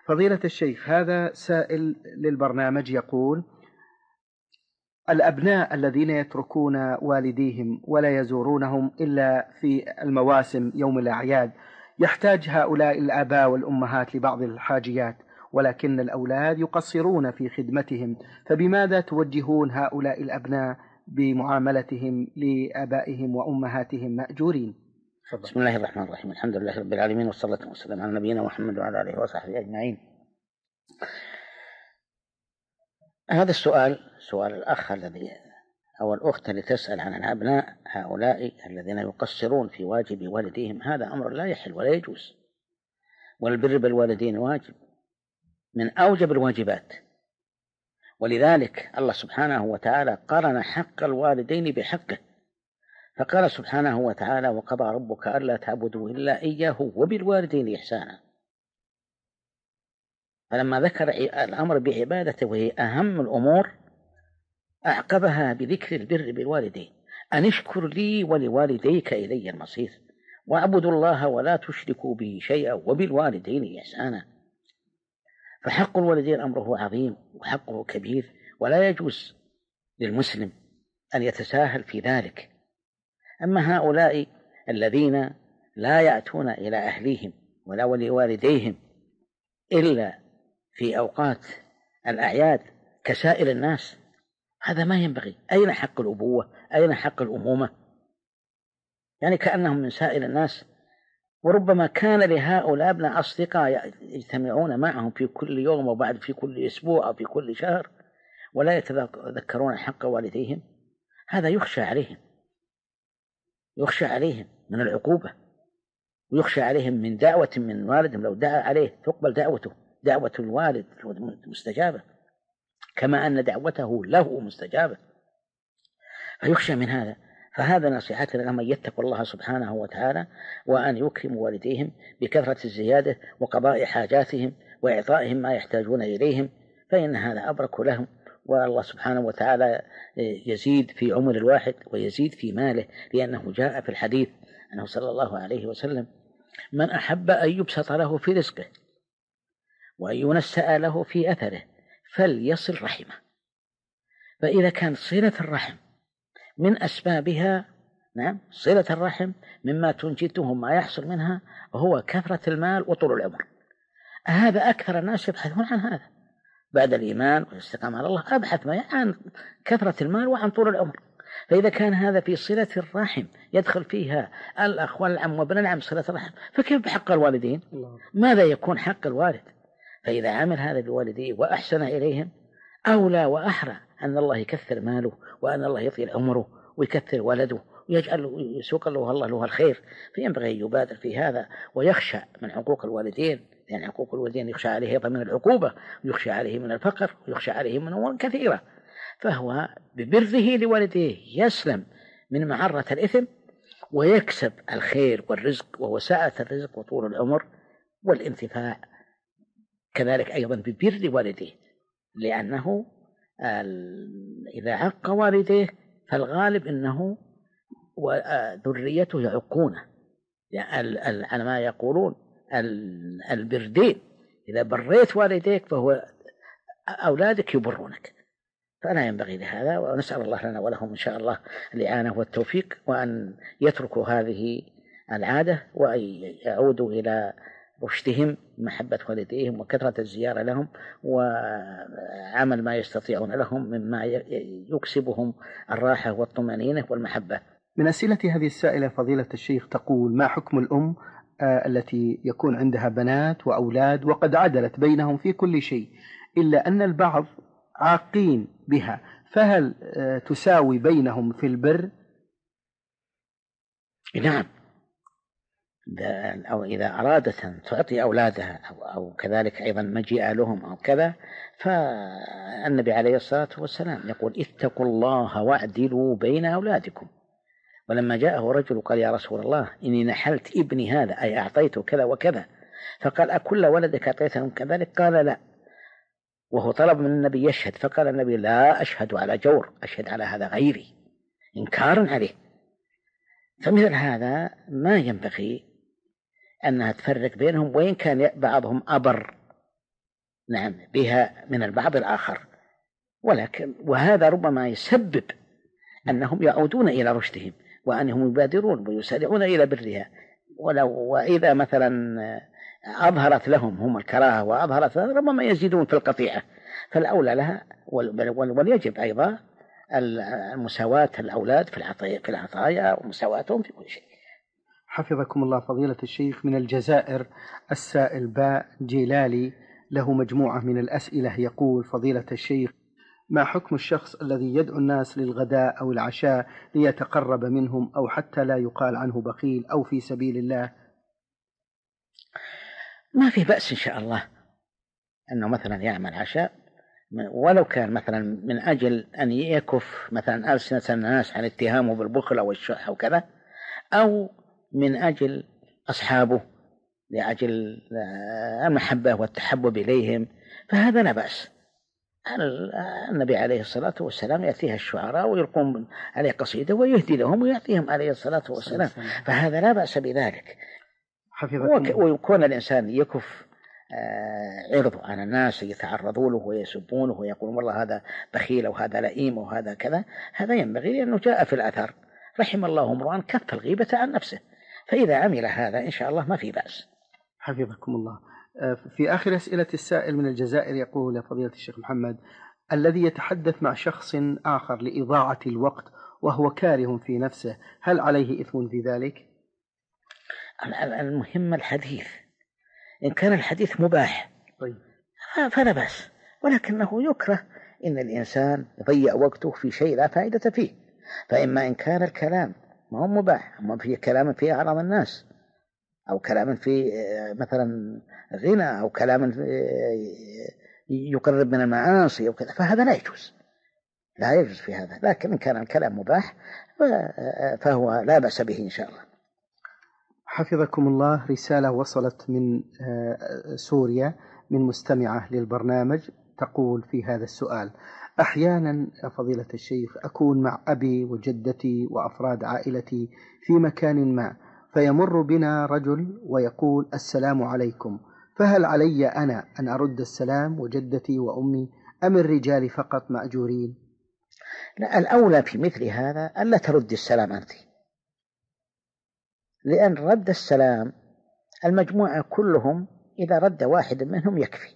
فضيلة الشيخ، هذا سائل للبرنامج يقول: الأبناء الذين يتركون والديهم ولا يزورونهم إلا في المواسم يوم الأعياد، يحتاج هؤلاء الآباء والأمهات لبعض الحاجيات، ولكن الأولاد يقصرون في خدمتهم، فبماذا توجهون هؤلاء الأبناء بمعاملتهم لآبائهم وأمهاتهم مأجورين؟ بسم الله الرحمن الرحيم، الحمد لله رب العالمين، والصلاة والسلام على نبينا محمد وعلى آله وصحبه أجمعين. هذا السؤال، سؤال الأخ الذي أو الأخت اللي تسأل عن الأبناء هؤلاء الذين يقصرون في واجب والديهم، هذا أمر لا يحل ولا يجوز، والبر بالوالدين واجب من أوجب الواجبات، ولذلك الله سبحانه وتعالى قرن حق الوالدين بحقه، فقال سبحانه وتعالى: وقضى ربك ألا تعبدوا إلا إياه وبالوالدين إحسانا. فلما ذكر الأمر بعبادته وهي أهم الأمور أعقبها بذكر البر بالوالدين: أن اشكر لي ولوالديك إلي المصير واعبدوا الله ولا تشركوا به شيئا وبالوالدين إحسانا. فحق الوالدين أمره عظيم وحقه كبير، ولا يجوز للمسلم أن يتساهل في ذلك. أما هؤلاء الذين لا يأتون إلى أهليهم ولا ولوالديهم إلا في أوقات الأعياد كسائر الناس، هذا ما ينبغي. أين حق الأبوة؟ أين حق الأمومة؟ يعني كأنهم من سائر الناس. وربما كان لهؤلاء ابناء أصدقاء يجتمعون معهم في كل يوم وبعد في كل أسبوع أو في كل شهر ولا يتذكرون حق والديهم. هذا يخشى عليهم، يخشى عليهم من العقوبة، ويخشى عليهم من دعوة من والدهم لو دعا عليه تقبل دعوته، دعوة الوالد مستجابة كما أن دعوته له مستجابة، فيخشى من هذا. فهذا نصيحتنا لهم: أن يتقوا الله سبحانه وتعالى، وأن يكرموا والديهم بكثرة الزيادة وقضاء حاجاتهم وإعطائهم ما يحتاجون إليهم، فإن هذا أبرك لهم. والله سبحانه وتعالى يزيد في عمر الواحد ويزيد في ماله، لأنه جاء في الحديث أنه صلى الله عليه وسلم: من أحب أن يبسط له في رزقه وأن ينسأ له في أثره فليصل رحمه. فإذا كان صلة الرحم من أسبابها، نعم، صلة الرحم مما تنجده ما يحصل منها هو كثرة المال وطول العمر. هذا أكثر الناس يبحثون عن هذا بعد الإيمان والاستقامة على الله، أبحث ما عن كثرة المال وعن طول العمر. فإذا كان هذا في صلة الرحم يدخل فيها الأخ والعم وابن العم صلة الرحم، فكيف بحق الوالدين؟ ماذا يكون حق الوالد؟ فإذا عمل هذا بوالديه وأحسن إليهم، أولى وأحرى أن الله يكثر ماله وأن الله يطيل عمره ويكثر ولده ويجعل يسوق له الله له الخير. فينبغي أن يبادر في هذا ويخشى من حقوق الوالدين، لأن يعني حقوق الوالدين يخشى عليه أيضا من العقوبة، ويخشى عليه من الفقر، ويخشى عليه من أمور كثيرة. فهو ببره لوالديه يسلم من معرة الإثم ويكسب الخير والرزق ووسعة الرزق وطول العمر والانتفاع. كذلك أيضا ببر والديه، لأنه إذا عق والديه فالغالب أنه وذريته يعقونه، يعني على ما يقولون البردين: إذا بريت والديك فهو أولادك يبرونك. فلا ينبغي لهذا، ونسأل الله لنا ولهم إن شاء الله الإعانة والتوفيق، وأن يتركوا هذه العادة وأن يعودوا إلى رشدهم، محبة والديهم وكثرة الزيارة لهم وعمل ما يستطيعون لهم مما يكسبهم الراحة والطمأنينة والمحبة. من أسئلة هذه السائلة فضيلة الشيخ تقول: ما حكم الأم التي يكون عندها بنات وأولاد وقد عدلت بينهم في كل شيء، إلا أن البعض عاقين بها، فهل تساوي بينهم في البر؟ نعم، أو إذا أرادت أن تعطي أولادها أو كذلك أيضا مجيء لهم أو كذا، فالنبي عليه الصلاة والسلام يقول: اتقوا الله واعدلوا بين أولادكم. ولما جاءه رجل قال: يا رسول الله، إني نحلت ابني هذا، أي أعطيته كذا وكذا. فقال: أكل ولدك أعطيتهم كذلك؟ قال: لا. وهو طلب من النبي يشهد، فقال النبي: لا أشهد على جور، أشهد على هذا غيري، إنكارا عليه. فمثل هذا ما ينبغي أنها تفرق بينهم، وإن كان بعضهم أبر نعم بها من البعض الآخر، ولكن وهذا ربما يسبب أنهم يعودون إلى رشدهم وأنهم يبادرون ويسارعون إلى برها. وإذا مثلا أظهرت لهم هم الكراهة وأظهرت ربما يزيدون في القطيعة، فالأولى لها وليجب أيضا المساواة الأولاد في العطايا ومساواتهم في كل شيء. حفظكم الله فضيلة الشيخ. من الجزائر السائل باء جيلالي له مجموعة من الأسئلة، يقول: فضيلة الشيخ، ما حكم الشخص الذي يدعو الناس للغداء أو العشاء ليتقرب منهم أو حتى لا يقال عنه بخيل أو في سبيل الله؟ ما في بأس إن شاء الله أنه مثلا يعمل عشاء، ولو كان مثلا من أجل أن يكف مثلا ألسنة الناس عن اتهامه بالبخل أو الشح أو كذا، أو من أجل أصحابه لأجل المحبة والتحبب إليهم، فهذا لا بأس. النبي عليه الصلاة والسلام يأتيها الشعراء ويلقون عليه قصيدة ويهدي لهم ويعطيهم عليه الصلاة والسلام، فهذا لا بأس بذلك. ويكون الإنسان يكف عرض عن الناس يتعرضوا له ويسبونه ويقولون والله هذا بخيل وهذا لئيم وهذا كذا، هذا ينبغي، لأنه جاء في الأثر: رحم الله امرؤا كف الغيبة عن نفسه. فإذا عمل هذا إن شاء الله ما في بأس. حفظكم الله. في آخر أسئلة السائل من الجزائر يقول: يا فضيلة الشيخ محمد، الذي يتحدث مع شخص آخر لإضاعة الوقت وهو كاره في نفسه، هل عليه إثم في ذلك؟ المهم الحديث، إن كان الحديث مباح فلا بأس، ولكنه يكره إن الإنسان يضيع وقته في شيء لا فائدة فيه. فإما إن كان الكلام ما هو مباح، أما في كلام فيه أعراض الناس، أو كلام فيه مثلا غنى، أو كلام يقرب من المعاصي أو كذا، فهذا لا يجوز في هذا. لكن إن كان الكلام مباح فهو لا بأس به إن شاء الله. حفظكم الله. رسالة وصلت من سوريا من مستمعة للبرنامج، تقول في هذا السؤال: أحيانا فضيلة الشيخ أكون مع أبي وجدتي وأفراد عائلتي في مكان ما، فيمر بنا رجل ويقول: السلام عليكم، فهل علي أنا أن أرد السلام وجدتي وأمي، أم الرجال فقط مأجورين؟ لا، الأولى في مثل هذا ألا ترد السلام أنت، لأن رد السلام المجموعة كلهم إذا رد واحد منهم يكفي.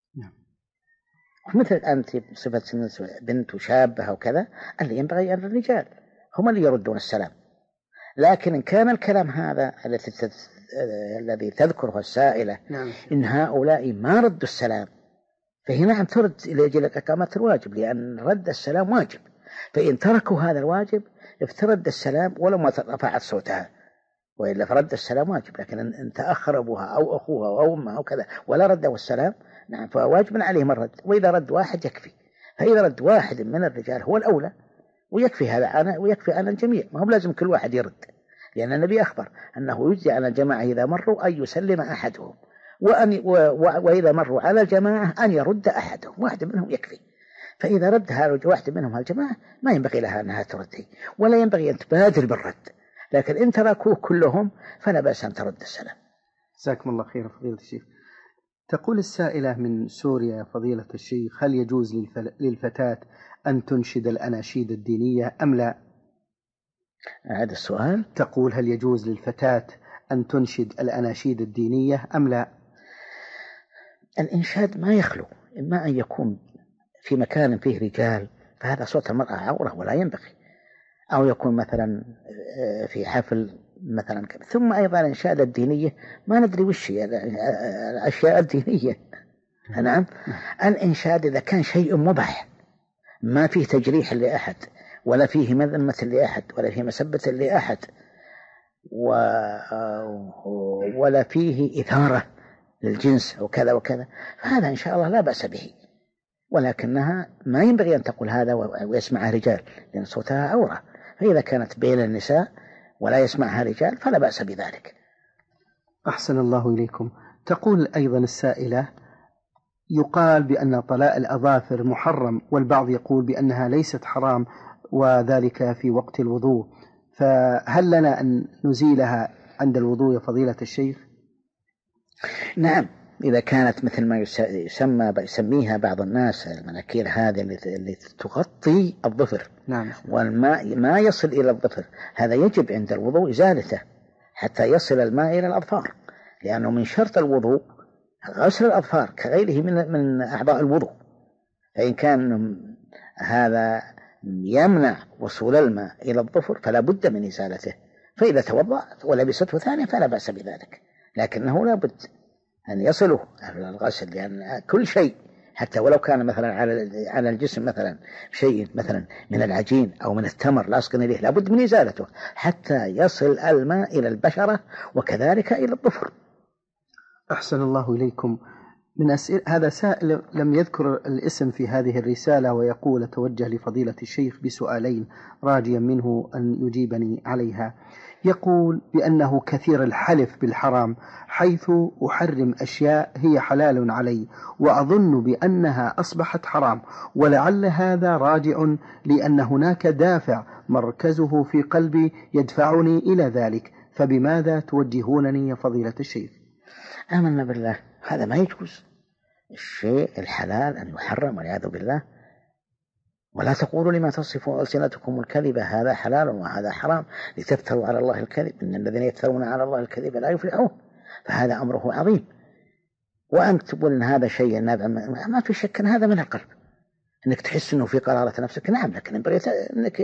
مثل أنت بصفة بنت وشابة أو كذا، اللي ينبغي أن الرجال هم اللي يردون السلام. لكن إن كان الكلام هذا الذي تذكره السائلة إن هؤلاء ما ردوا السلام، فهنا أن ترد لأجل إقامة الواجب، لأن رد السلام واجب. فإن تركوا هذا الواجب افترد السلام ولو ما رفعت صوتها، وإلا فرد السلام واجب. لكن إن تأخر أبوها أو أخوها أو أمها أو كذا ولا ردوا السلام، نعم، فواجب عليهم الرد. وإذا رد واحد يكفي. فإذا رد واحد من الرجال هو الأولى، ويكفي هذا ويكفي عن الجميع، ما هو لازم كل واحد يرد، لأن النبي أخبر أنه يجزي على الجماعة إذا مروا أن يسلم أحدهم، وإذا مروا على الجماعة أن يرد أحدهم، واحد منهم يكفي. فإذا رد واحد منهم الجماعة ما ينبغي لها أنها ترد، ولا ينبغي أن تبادر بالرد. لكن إن تركوه كلهم فلا بأس أن ترد السلام. جزاكم الله خير فضيلة الشيخ. تقول السائلة من سوريا: فضيلة الشيخ، هل يجوز للفتاة أن تنشد الأناشيد الدينية أم لا؟ هذا السؤال. تقول: هل يجوز للفتاة أن تنشد الأناشيد الدينية أم لا؟ الإنشاد ما يخلو إما أن يكون في مكان فيه رجال، فهذا صوت المرأة عورة ولا ينبغي، أو يكون مثلا في حفل مثلا. ثم أيضا الأنشاد الدينية ما ندري وش هي الأشياء الدينية. نعم، الإنشاد إذا كان شيء مباح ما فيه تجريح لأحد ولا فيه مذمة لأحد ولا فيه مسبة لأحد ولا فيه إثارة للجنس وكذا وكذا، فهذا إن شاء الله لا بأس به. ولكنها ما ينبغي أن تقول هذا ويسمعها رجال، لأن صوتها عورة. فإذا كانت بين النساء ولا يسمعها رجال فلا بأس بذلك. أحسن الله إليكم. تقول أيضا السائلة: يقال بأن طلاء الأظافر محرم، والبعض يقول بأنها ليست حرام، وذلك في وقت الوضوء، فهل لنا أن نزيلها عند الوضوء يا فضيلة الشيخ؟ نعم، إذا كانت مثل ما يسميها بعض الناس المناكير هذه اللي تغطي الظفر، نعم، والماء ما يصل إلى الظفر، هذا يجب عند الوضوء إزالته حتى يصل الماء إلى الأظفار، لأنه من شرط الوضوء غسل الأظفار كغيره من أعضاء الوضوء. فإن كان هذا يمنع وصول الماء إلى الظفر فلا بد من إزالته، فإذا توضأ ولبسته ثانية فلا بأس بذلك، لكنه لا بد أن يصله الغسل، لأن كل شيء حتى ولو كان مثلا على الجسم مثلا شيء مثلا من العجين أو من التمر لاصق إليه لا بد من إزالته حتى يصل الماء إلى البشرة وكذلك إلى الظفر. أحسن الله إليكم. هذا سائل لم يذكر الاسم في هذه الرسالة، ويقول: توجه لفضيلة الشيخ بسؤالين راجيا منه أن يجيبني عليها. يقول بأنه كثير الحلف بالحرام، حيث أحرم أشياء هي حلال علي وأظن بأنها أصبحت حرام، ولعل هذا راجع لأن هناك دافع مركزه في قلبي يدفعني إلى ذلك، فبماذا توجهونني يا فضيلة الشيخ؟ آمنا بالله، هذا ما يجوز. الشيء الحلال أن يحرم والعياذ بالله. ولا تقولوا لما تصف ألسنتكم الكذب هذا حلال وهذا حرام لتفتروا على الله الكذب، إن الذين يفترون على الله الكذب لا يفلحون. فهذا أمره عظيم. وأن تقول إن هذا شيء نابع ما في شك أن هذا من القلب، أنك تحس أنه في قرارة نفسك، نعم، لكن ينبغي أنك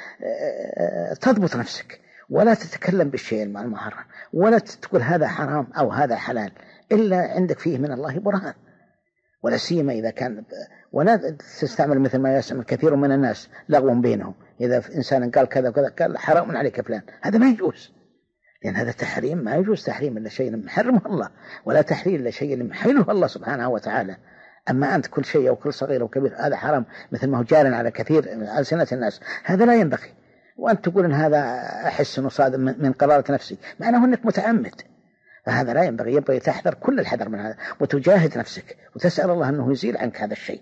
تضبط نفسك ولا تتكلم بالشيء المحرم، ولا تقول هذا حرام أو هذا حلال إلا عندك فيه من الله برهان، ولا سيما إذا كان، ولا تستعمل مثل ما يستعمل كثير من الناس لغو بينهم، إذا إنسان قال كذا وكذا قال حرام عليك فلان، هذا ما يجوز، لأن هذا تحريم، ما يجوز تحريم إلا شيء محرمه الله، ولا تحريم إلا شيء محله الله سبحانه وتعالى. أما أنت كل شيء أو كل صغير أو كبير هذا حرام مثل ما هو جار على كثير من ألسنة الناس، هذا لا ينبغي. وأنت تقول إن هذا أحس إنه صادم من قرارة نفسي، معناه أنك متعمد، فهذا لا ينبغي. ينبغي تحذر كل الحذر من هذا وتجاهد نفسك وتسأل الله أنه يزيل عنك هذا الشيء.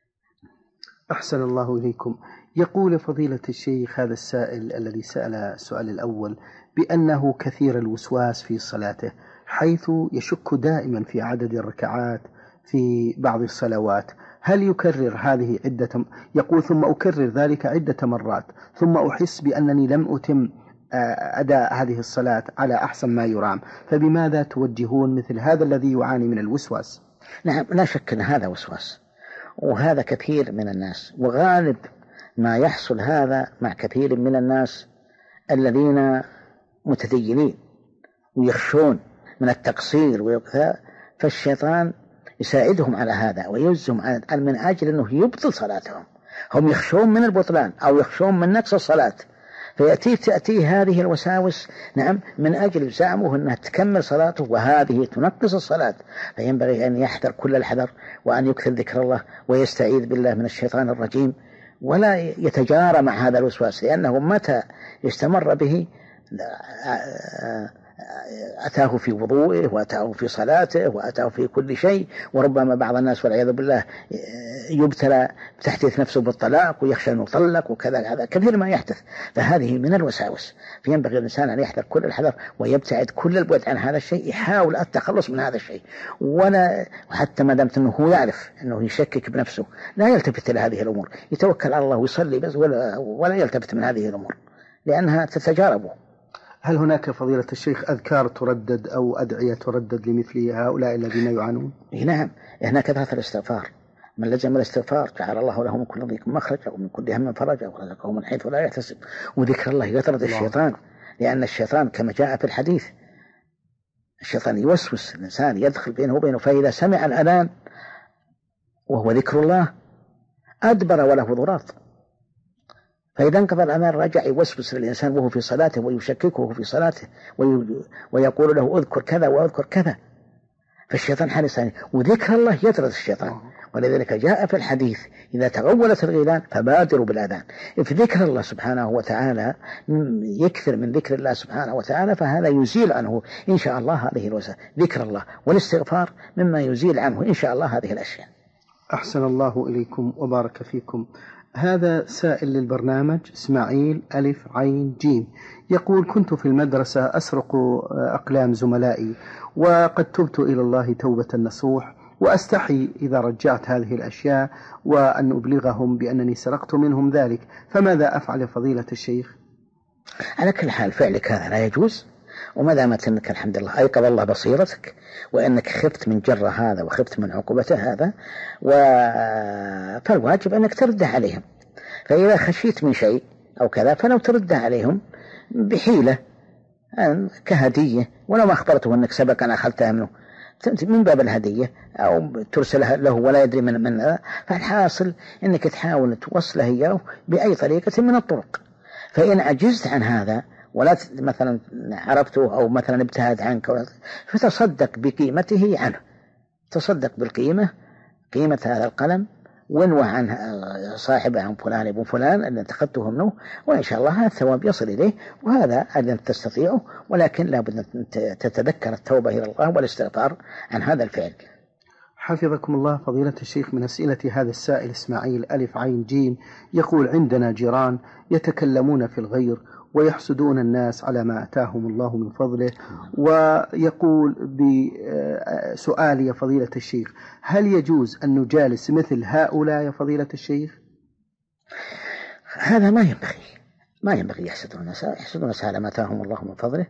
أحسن الله إليكم. يقول فضيلة الشيخ هذا السائل الذي سأل السؤال الأول بأنه كثير الوسواس في صلاته، حيث يشك دائما في عدد الركعات في بعض الصلوات، هل يكرر هذه يقول ثم أكرر ذلك عدة مرات ثم أحس بأنني لم أتم أداء هذه الصلاة على أحسن ما يرام، فبماذا توجهون مثل هذا الذي يعاني من الوسواس؟ نعم، لا شك أن هذا وسواس، وهذا كثير من الناس، وغالب ما يحصل هذا مع كثير من الناس الذين متدينين ويخشون من التقصير ويكثر، فالشيطان يساعدهم على هذا ويوزهم من أجل أنه يبطل صلاتهم. هم يخشون من البطلان أو يخشون من نقص الصلاة، تأتي هذه الوساوس، نعم، من أجل زعمه أنها تكمل صلاته وهذه تنقص الصلاة. فينبغي أن يحذر كل الحذر وأن يكثر ذكر الله ويستعيذ بالله من الشيطان الرجيم، ولا يتجارى مع هذا الوسواس، لأنه متى استمر به أتاه في وضوئه وأتاه في صلاته وأتاه في كل شيء. وربما بعض الناس والعياذ بالله يبتلى تحدث نفسه بالطلاق ويخشى أن يطلق وكذا، هذا كثير ما يحدث، فهذه من الوساوس. فينبغي الإنسان أن يحذر كل الحذر ويبتعد كل البعد عن هذا الشيء، يحاول التخلص من هذا الشيء، وحتى ما دامت أنه هو يعرف أنه يشكك بنفسه لا يلتفت إلى هذه الأمور، يتوكل على الله ويصلي بس ولا يلتفت من هذه الأمور لأنها تتجاربه. هل هناك فضيلة الشيخ أذكار تردد أو أدعية تردد لمثل هؤلاء الذين يعانون؟ نعم، هناك كثرة الاستغفار، من لزم الاستغفار جعل الله له من كل ضيق مخرجا ومن كل هم فرجا ورزقه من حيث لا يحتسب. وذكر الله يطرد الشيطان، لأن الشيطان كما جاء في الحديث الشيطان يوسوس الإنسان، يدخل بينه وبينه، فإذا سمع الأذان وهو ذكر الله أدبر وله ضراط، فإذا انقضى الأذان رجع يوسوس للإنسان وهو في صلاته ويشككه في صلاته ويقول له أذكر كذا وأذكر كذا، فالشيطان حريص عليه، وذكر الله يطرد الشيطان. ولذلك جاء في الحديث إذا تغولت الغيلان فبادروا بالأذان. في ذكر الله سبحانه وتعالى يكثر من ذكر الله سبحانه وتعالى، فهذا يزيل عنه إن شاء الله هذه الوسائل، ذكر الله والاستغفار مما يزيل عنه إن شاء الله هذه الأشياء. أحسن الله إليكم وبارك فيكم. هذا سائل للبرنامج إسماعيل ألف عين جيم، يقول: كنت في المدرسة أسرق أقلام زملائي، وقد تبت إلى الله توبة نصوح، وأستحي إذا رجعت هذه الأشياء وأن أبلغهم بأنني سرقت منهم ذلك، فماذا أفعل فضيلة الشيخ؟ على كل حال فعلك هذا لا يجوز، وما دامت أنك الحمد لله أيقظ الله بصيرتك وأنك خفت من جر هذا وخفت من عقوبته هذا، فالواجب أنك ترده عليهم. فإذا خشيت من شيء أو كذا فلو ترده عليهم بحيلة كهدية، ولو ما أخبرته أنك سبقا أخذتها منه من باب الهدية، أو ترسلها له ولا يدري من فالحاصل أنك تحاول توصله إياه بأي طريقة من الطرق. فإن عجزت عن هذا ولا مثلا عرفته أو مثلا ابتعد عنك فتصدق بقيمته عنه، تصدق بالقيمة، قيمة هذا القلم، وانوى عن صاحبه عن فلان ابن فلان اللي اتخذته منه، وإن شاء الله هذا الثواب يصل إليه، وهذا أن تستطيعه، ولكن لابد أن تتذكر التوبة إلى الله والاستغفار عن هذا الفعل. حفظكم الله فضيلة الشيخ. من أسئلة هذا السائل إسماعيل ألف عين جيم يقول: عندنا جيران يتكلمون في الغير ويحسدون الناس على ما أتاهم الله من فضله، ويقول بسؤال يا فضيلة الشيخ: هل يجوز أن نجالس مثل هؤلاء يا فضيلة الشيخ؟ هذا ما ينبغي يحسدون الناس على ما أتاهم الله من فضله،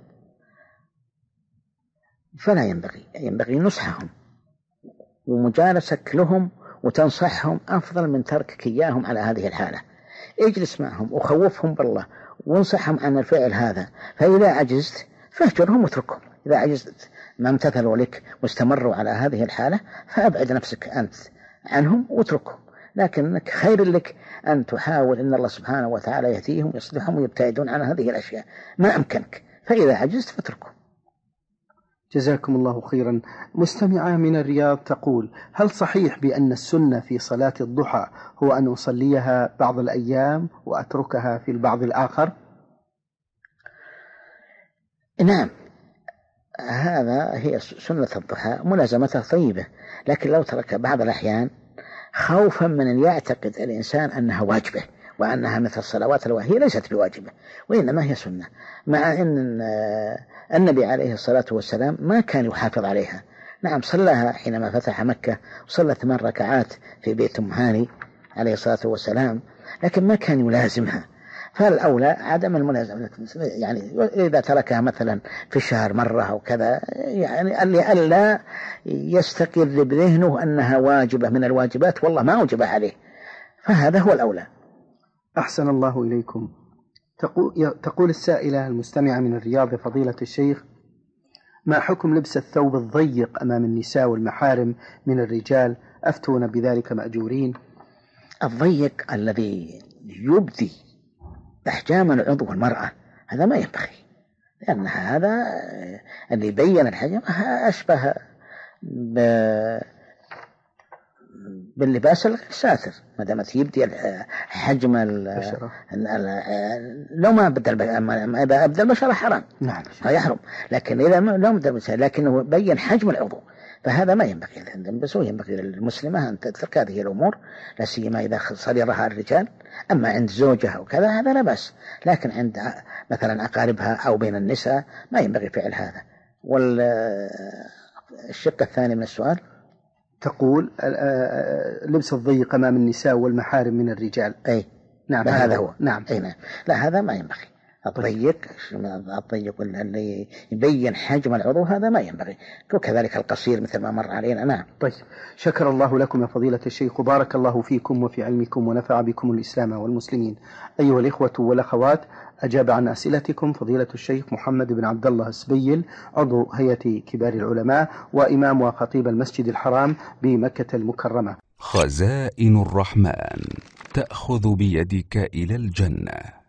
فلا ينبغي نصحهم ومجالسك لهم وتنصحهم أفضل من تركك إياهم على هذه الحالة. اجلس معهم وخوفهم بالله وانصحهم عن الفعل هذا، فإذا عجزت فاهجرهم واتركهم. إذا عجزت ما امتثلوا لك واستمروا على هذه الحالة فأبعد نفسك أنت عنهم واتركهم، لكنك خير لك أن تحاول أن الله سبحانه وتعالى يهديهم ويصلحهم ويبتعدون عن هذه الأشياء ما أمكنك، فإذا عجزت فاتركهم. جزاكم الله خيرا. مستمعة من الرياض تقول: هل صحيح بأن السنة في صلاة الضحى هو أن أصليها بعض الأيام وأتركها في البعض الآخر؟ نعم، هي سنة الضحى ملازمتها طيبة، لكن لو ترك بعض الأحيان خوفا من أن يعتقد الإنسان أنها واجبة وأنها مثل الصلوات الواهية ليست بواجبة، وإنما هي سنة، مع أن النبي عليه الصلاة والسلام ما كان يحافظ عليها. نعم صلىها حينما فتح مكة، وصلى 8 ركعات في بيت أم هاني عليه الصلاة والسلام، لكن ما كان يلازمها، فالأولى عدم الملازمة. يعني إذا تركها مثلا في الشهر مرة أو كذا، يعني ألا يستقر بذهنه أنها واجبة من الواجبات والله ما وجب عليه، فهذا هو الأولى. أحسن الله إليكم. تقول السائلة المستمعة من الرياض: فضيلة الشيخ، ما حكم لبس الثوب الضيق أمام النساء والمحارم من الرجال؟ أفتون بذلك مأجورين. الضيق الذي يبدي أحجام العضو المرأة هذا ما ينبغي، لأن هذا اللي بين الحجم أشبه باللباس الساتر، ما دامت يبدي حجم لو ما أبدأ البشرة حرام، نعم يحرم، لكن إذا لو بدأ لكنه بين حجم العضو فهذا ما ينبغي أن تلبسه. ينبغي للمسلمة أن تترك هذه الأمور، لا سيما إذا صدرها الرجال. أما عند زوجها وكذا هذا لا بأس، لكن عند مثلا أقاربها أو بين النساء ما ينبغي فعل هذا. والشق الثاني من السؤال تقول لبس الضيق أمام النساء والمحارم من الرجال. أي نعم هذا هو. نعم. أي نعم. لا هذا ما ينبغي. الضيق اللي يبين حجم العضو هذا ما ينبغي، وكذلك القصير مثل ما مر علينا. نعم. طيب، شكر الله لكم يا فضيلة الشيخ، وبارك الله فيكم وفي علمكم ونفع بكم الإسلام والمسلمين. أيها الإخوة والأخوات، أجاب عن أسئلتكم فضيلة الشيخ محمد بن عبد الله السبيل، عضو هيئة كبار العلماء وإمام وخطيب المسجد الحرام بمكة المكرمة. خزائن الرحمن تأخذ بيدك إلى الجنة.